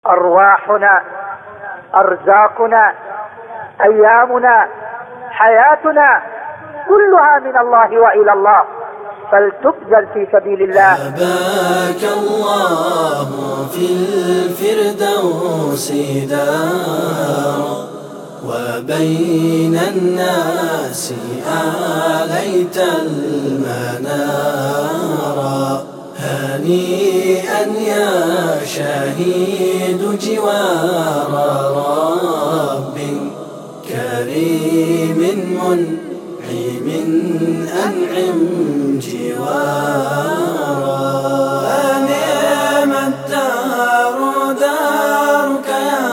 أرواحنا، أرزاقنا، أيامنا، حياتنا كلها من الله وإلى الله، فلتبذل في سبيل الله. أباك الله في الفردوس دارا، وبين الناس آليت المنارا. هنيئا يا شهيد جوار رب كريم منعم، أنعم جوارا. فنعم الدار دارك يا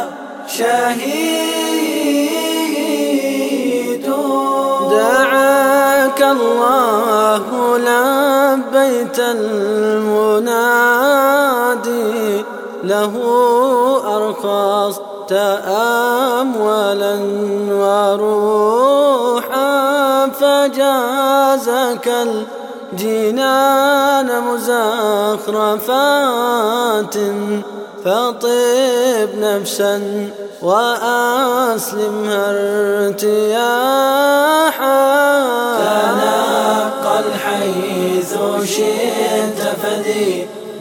شهيد، دعاك الله لبيت المنادي، له أرخصت أموالا وروحا، فجازك الجنان مزخرفات. فطب نفسا وأسلمها ارتياحا، تنقل حيث شئت فذي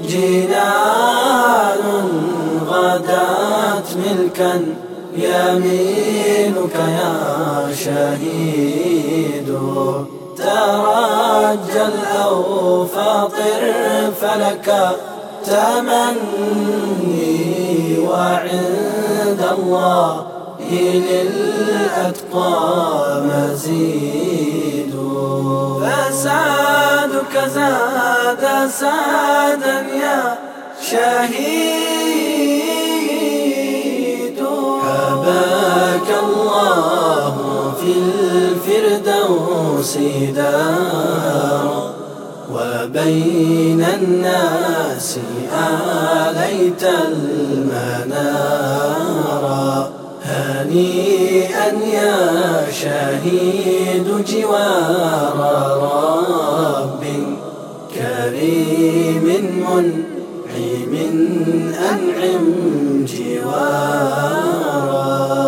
جنان غدات ملكا يمينك يا شهيد. ترجل أو فاطر فلك تمني، وعند الله للأتقى مزيد. فسعدك زاد سعدا يا شهيد. حباك الله في الفردوس دارا، وبين الناس آليت المنارا. هنيئا يا شهيد جوار رب كريم منعم، أنعم جوارا.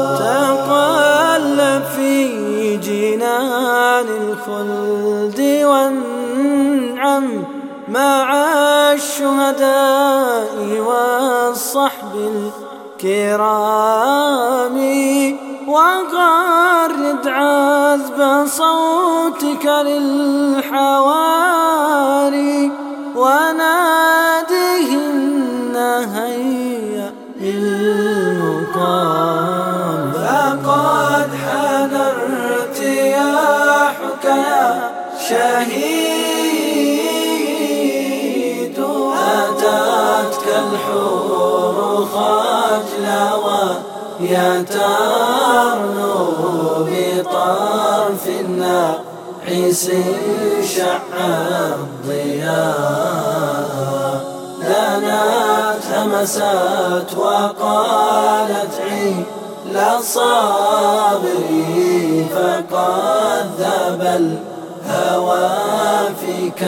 تقلب في جنان الخلد وانعم مع الشهداء والصحب الكرام، وغرد عذب صوتك للحواري، وناديهن هيا للمقام. فقد حان ارتياحك يا شهيد، أتتك الحور خجلا ويترنو بطرف الناعس شع الضياء. دنت همست وقالت عيل صابري، فقد ذاب الهوى فيك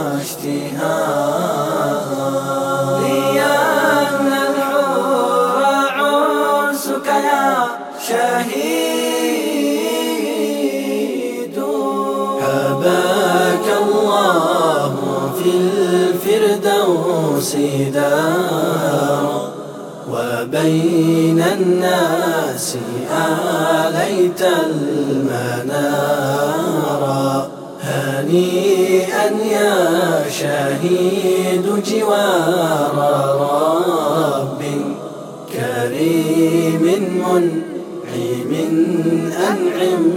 اشتهاء. لأن الحور عرسك يا شهيد. حباك الله في الفردوس دارا، وبين الناس آليت المنارا. هنيئا يا شهيد جوار رب كريم منعم، أنعم